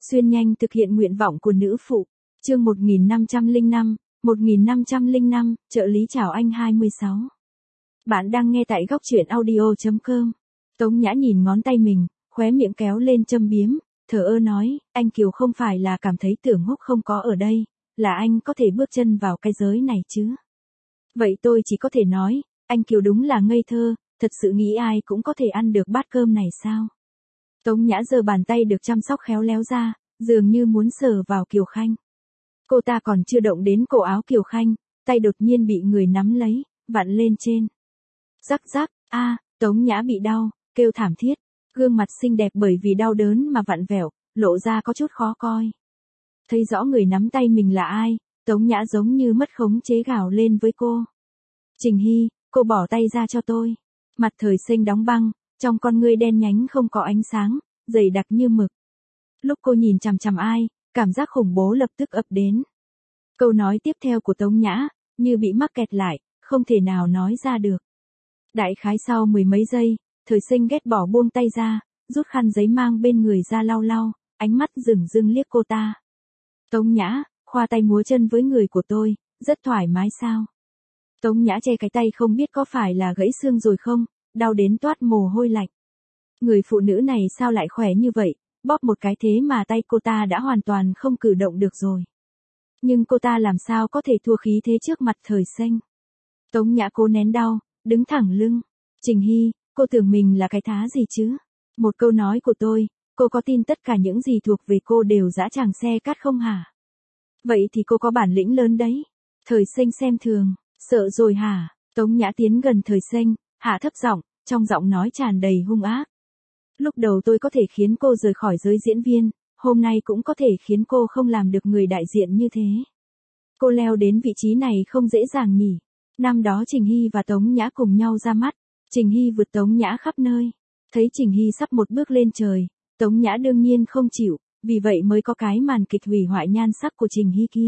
Xuyên nhanh thực hiện nguyện vọng của nữ phụ. Chương 1505, trợ lý chào anh 26. Bạn đang nghe tại góc truyện audio.com. Tống Nhã nhìn ngón tay mình, khóe miệng kéo lên châm biếm, thờ ơ nói, anh Kiều không phải là cảm thấy Tưởng Húc không có ở đây, là anh có thể bước chân vào cái giới này chứ. Vậy tôi chỉ có thể nói, anh Kiều đúng là ngây thơ, thật sự nghĩ ai cũng có thể ăn được bát cơm này sao? Tống Nhã giơ bàn tay được chăm sóc khéo léo ra, dường như muốn sờ vào Kiều Khanh. Cô ta còn chưa động đến cổ áo Kiều Khanh, tay đột nhiên bị người nắm lấy, vặn lên trên. Rắc rắc, Tống Nhã bị đau, kêu thảm thiết, gương mặt xinh đẹp bởi vì đau đớn mà vặn vẹo, lộ ra có chút khó coi. Thấy rõ người nắm tay mình là ai, Tống Nhã giống như mất khống chế gào lên với cô. Trình Hy, cô bỏ tay ra cho tôi. Mặt Thời Sinh đóng băng, trong con ngươi đen nhánh không có ánh sáng, dày đặc như mực. Lúc cô nhìn chằm chằm ai, cảm giác khủng bố lập tức ập đến. Câu nói tiếp theo của Tống Nhã, như bị mắc kẹt lại, không thể nào nói ra được. Đại khái sau mười mấy giây, Thời Sinh ghét bỏ buông tay ra, rút khăn giấy mang bên người ra lau lau, ánh mắt dửng dưng liếc cô ta. Tống Nhã, khoa tay múa chân với người của tôi, rất thoải mái sao? Tống Nhã che cái tay không biết có phải là gãy xương rồi không, đau đến toát mồ hôi lạnh. Người phụ nữ này sao lại khỏe như vậy, bóp một cái thế mà tay cô ta đã hoàn toàn không cử động được rồi. Nhưng cô ta làm sao có thể thua khí thế trước mặt Thời Sinh. Tống Nhã cố nén đau, đứng thẳng lưng. Trình Hy, cô tưởng mình là cái thá gì chứ? Một câu nói của tôi, cô có tin tất cả những gì thuộc về cô đều dã tràng xe cát không hả? Vậy thì cô có bản lĩnh lớn đấy. Thời Sinh xem thường, sợ rồi hả? Tống Nhã tiến gần Thời Sinh, hạ thấp giọng, trong giọng nói tràn đầy hung ác. Lúc đầu tôi có thể khiến cô rời khỏi giới diễn viên, hôm nay cũng có thể khiến cô không làm được người đại diện như thế. Cô leo đến vị trí này không dễ dàng nhỉ. Năm đó Trình Hy và Tống Nhã cùng nhau ra mắt, Trình Hy vượt Tống Nhã khắp nơi. Thấy Trình Hy sắp một bước lên trời, Tống Nhã đương nhiên không chịu, vì vậy mới có cái màn kịch hủy hoại nhan sắc của Trình Hy kia.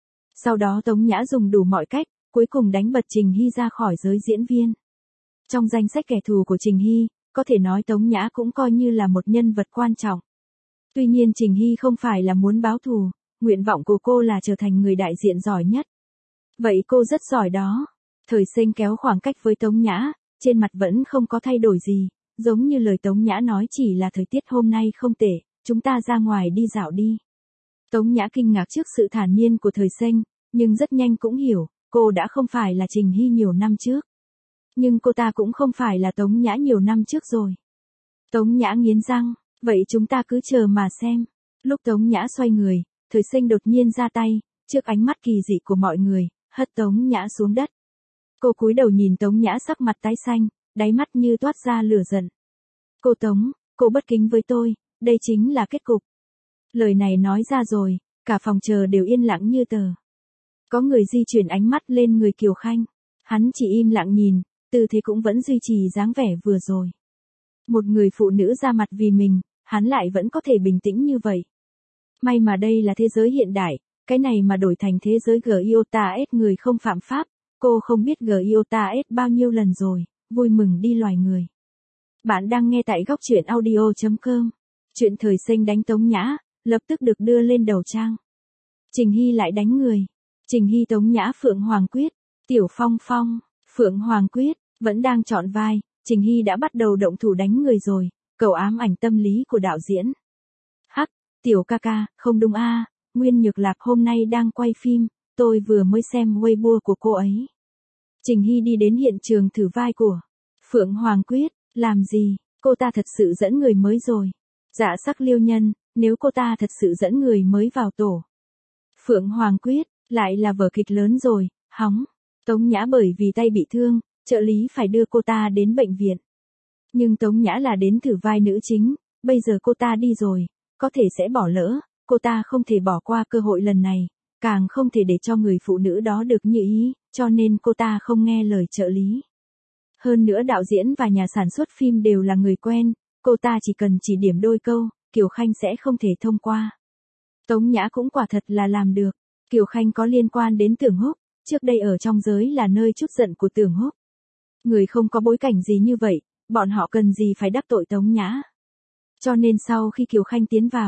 Sau đó Tống Nhã dùng đủ mọi cách, cuối cùng đánh bật Trình Hy ra khỏi giới diễn viên. Trong danh sách kẻ thù của Trình Hy, có thể nói Tống Nhã cũng coi như là một nhân vật quan trọng. Tuy nhiên Trình Hy không phải là muốn báo thù, nguyện vọng của cô là trở thành người đại diện giỏi nhất. Vậy cô rất giỏi đó. Thời Sinh kéo khoảng cách với Tống Nhã, trên mặt vẫn không có thay đổi gì, giống như lời Tống Nhã nói chỉ là thời tiết hôm nay không tệ, chúng ta ra ngoài đi dạo đi. Tống Nhã kinh ngạc trước sự thản nhiên của Thời Sinh, nhưng rất nhanh cũng hiểu, cô đã không phải là Trình Hy nhiều năm trước. Nhưng cô ta cũng không phải là Tống Nhã nhiều năm trước rồi. Tống Nhã nghiến răng, vậy chúng ta cứ chờ mà xem. Lúc Tống Nhã xoay người, Thời Sinh đột nhiên ra tay, trước ánh mắt kỳ dị của mọi người, hất Tống Nhã xuống đất. Cô cúi đầu nhìn Tống Nhã sắc mặt tái xanh, đáy mắt như toát ra lửa giận. Cô Tống, cô bất kính với tôi, đây chính là kết cục. Lời này nói ra rồi, cả phòng chờ đều yên lặng như tờ. Có người di chuyển ánh mắt lên người Kiều Khanh. Hắn chỉ im lặng nhìn, tư thế cũng vẫn duy trì dáng vẻ vừa rồi. Một người phụ nữ ra mặt vì mình, hắn lại vẫn có thể bình tĩnh như vậy. May mà đây là thế giới hiện đại, cái này mà đổi thành thế giới GIOTA-S người không phạm pháp, cô không biết GIOTA-S bao nhiêu lần rồi, vui mừng đi loài người. Bạn đang nghe tại góc truyện audio.com. Chuyện Thời Sinh đánh Tống Nhã, lập tức được đưa lên đầu trang. Trình Hy lại đánh người. Trình Hy Tống Nhã Phượng Hoàng Quyết, Tiểu Phong Phong, Phượng Hoàng Quyết, vẫn đang chọn vai, Trình Hy đã bắt đầu động thủ đánh người rồi, cầu ám ảnh tâm lý của đạo diễn. Hắc, Tiểu ca ca, không đúng Nguyên Nhược Lạc hôm nay đang quay phim, tôi vừa mới xem Weibo của cô ấy. Trình Hy đi đến hiện trường thử vai của Phượng Hoàng Quyết, làm gì, cô ta thật sự dẫn người mới rồi. Dạ sắc liêu nhân, nếu cô ta thật sự dẫn người mới vào tổ. Phượng Hoàng Quyết, lại là vở kịch lớn rồi, hóng. Tống Nhã bởi vì tay bị thương, trợ lý phải đưa cô ta đến bệnh viện. Nhưng Tống Nhã là đến thử vai nữ chính, bây giờ cô ta đi rồi, có thể sẽ bỏ lỡ, cô ta không thể bỏ qua cơ hội lần này, càng không thể để cho người phụ nữ đó được như ý, cho nên cô ta không nghe lời trợ lý. Hơn nữa đạo diễn và nhà sản xuất phim đều là người quen, cô ta chỉ cần chỉ điểm đôi câu, Kiều Khanh sẽ không thể thông qua. Tống Nhã cũng quả thật là làm được. Kiều Khanh có liên quan đến Tưởng Húc, trước đây ở trong giới là nơi trút giận của Tưởng Húc. Người không có bối cảnh gì như vậy, bọn họ cần gì phải đắc tội Tống Nhã. Cho nên sau khi Kiều Khanh tiến vào,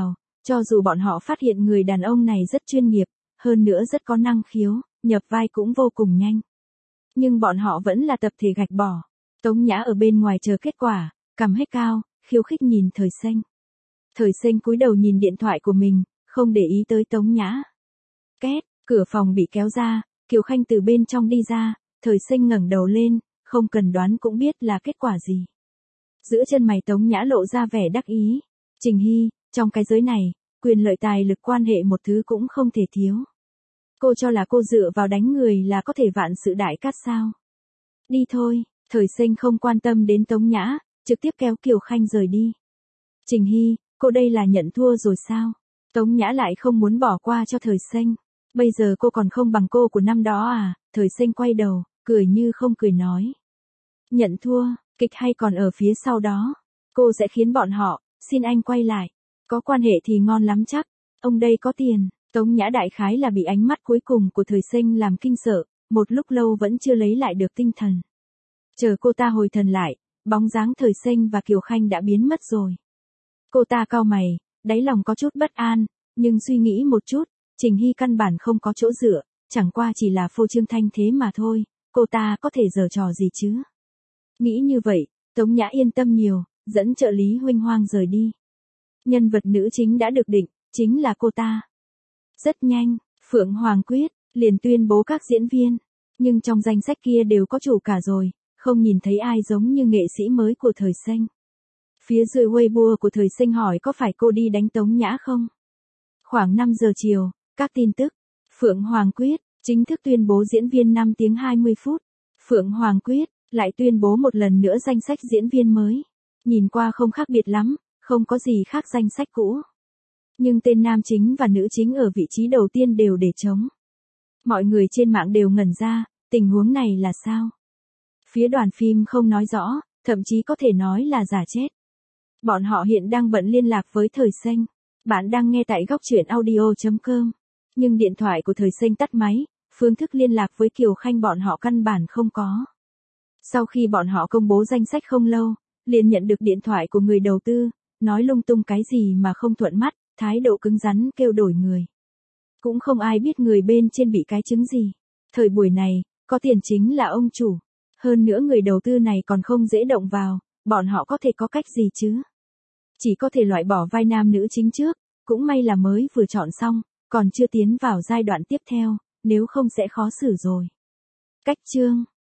Cho dù bọn họ phát hiện người đàn ông này rất chuyên nghiệp, hơn nữa rất có năng khiếu, nhập vai cũng vô cùng nhanh. Nhưng bọn họ vẫn là tập thể gạch bỏ. Tống Nhã ở bên ngoài chờ kết quả, cằm hết cao, khiêu khích nhìn Thời Xanh. Thời Xanh cúi đầu nhìn điện thoại của mình, không để ý tới Tống Nhã. Két, cửa phòng bị kéo ra, Kiều Khanh từ bên trong đi ra, Thời Xanh ngẩng đầu lên, không cần đoán cũng biết là kết quả gì. Giữa chân mày Tống Nhã lộ ra vẻ đắc ý. Trình Hy, trong cái giới này, quyền lợi tài lực quan hệ một thứ cũng không thể thiếu. Cô cho là cô dựa vào đánh người là có thể vạn sự đại cát sao? Đi thôi, Thời Xanh không quan tâm đến Tống Nhã, trực tiếp kéo Kiều Khanh rời đi. Trình Hy, cô đây là nhận thua rồi sao? Tống Nhã lại không muốn bỏ qua cho Thời Xanh. Bây giờ cô còn không bằng cô của năm đó à? Thời Xanh quay đầu, cười như không cười nói. Nhận thua, kịch hay còn ở phía sau đó. Cô sẽ khiến bọn họ, xin anh quay lại. Có quan hệ thì ngon lắm chắc. Ông đây có tiền. Tống Nhã đại khái là bị ánh mắt cuối cùng của Thời Xanh làm kinh sợ, một lúc lâu vẫn chưa lấy lại được tinh thần. Chờ cô ta hồi thần lại, bóng dáng Thời Xanh và Kiều Khanh đã biến mất rồi. Cô ta cau mày, đáy lòng có chút bất an, nhưng suy nghĩ một chút, Trình Hy căn bản không có chỗ dựa, chẳng qua chỉ là phô trương thanh thế mà thôi, cô ta có thể giở trò gì chứ. Nghĩ như vậy, Tống Nhã yên tâm nhiều, dẫn trợ lý Huỳnh Hoang rời đi. Nhân vật nữ chính đã được định, chính là cô ta. Rất nhanh, Phượng Hoàng Quyết liền tuyên bố các diễn viên, nhưng trong danh sách kia đều có chủ cả rồi, không nhìn thấy ai giống như nghệ sĩ mới của Thời Xanh. Phía dưới Weibo của Thời Xanh hỏi có phải cô đi đánh Tống Nhã không? Khoảng 5 giờ chiều, các tin tức, Phượng Hoàng Quyết chính thức tuyên bố diễn viên 5 tiếng 20 phút. Phượng Hoàng Quyết lại tuyên bố một lần nữa danh sách diễn viên mới. Nhìn qua không khác biệt lắm, không có gì khác danh sách cũ. Nhưng tên nam chính và nữ chính ở vị trí đầu tiên đều để trống. Mọi người trên mạng đều ngẩn ra, tình huống này là sao? Phía đoàn phim không nói rõ, thậm chí có thể nói là giả chết. Bọn họ hiện đang bận liên lạc với Thời Xanh. Bạn đang nghe tại góc truyện audio.com. Nhưng điện thoại của Thời Xanh tắt máy, phương thức liên lạc với Kiều Khanh bọn họ căn bản không có. Sau khi bọn họ công bố danh sách không lâu, liền nhận được điện thoại của người đầu tư, nói lung tung cái gì mà không thuận mắt, thái độ cứng rắn kêu đổi người. Cũng không ai biết người bên trên bị cái chứng gì. Thời buổi này, có tiền chính là ông chủ. Hơn nữa người đầu tư này còn không dễ động vào, bọn họ có thể có cách gì chứ? Chỉ có thể loại bỏ vai nam nữ chính trước, cũng may là mới vừa chọn xong, còn chưa tiến vào giai đoạn tiếp theo, nếu không sẽ khó xử rồi. Cách chương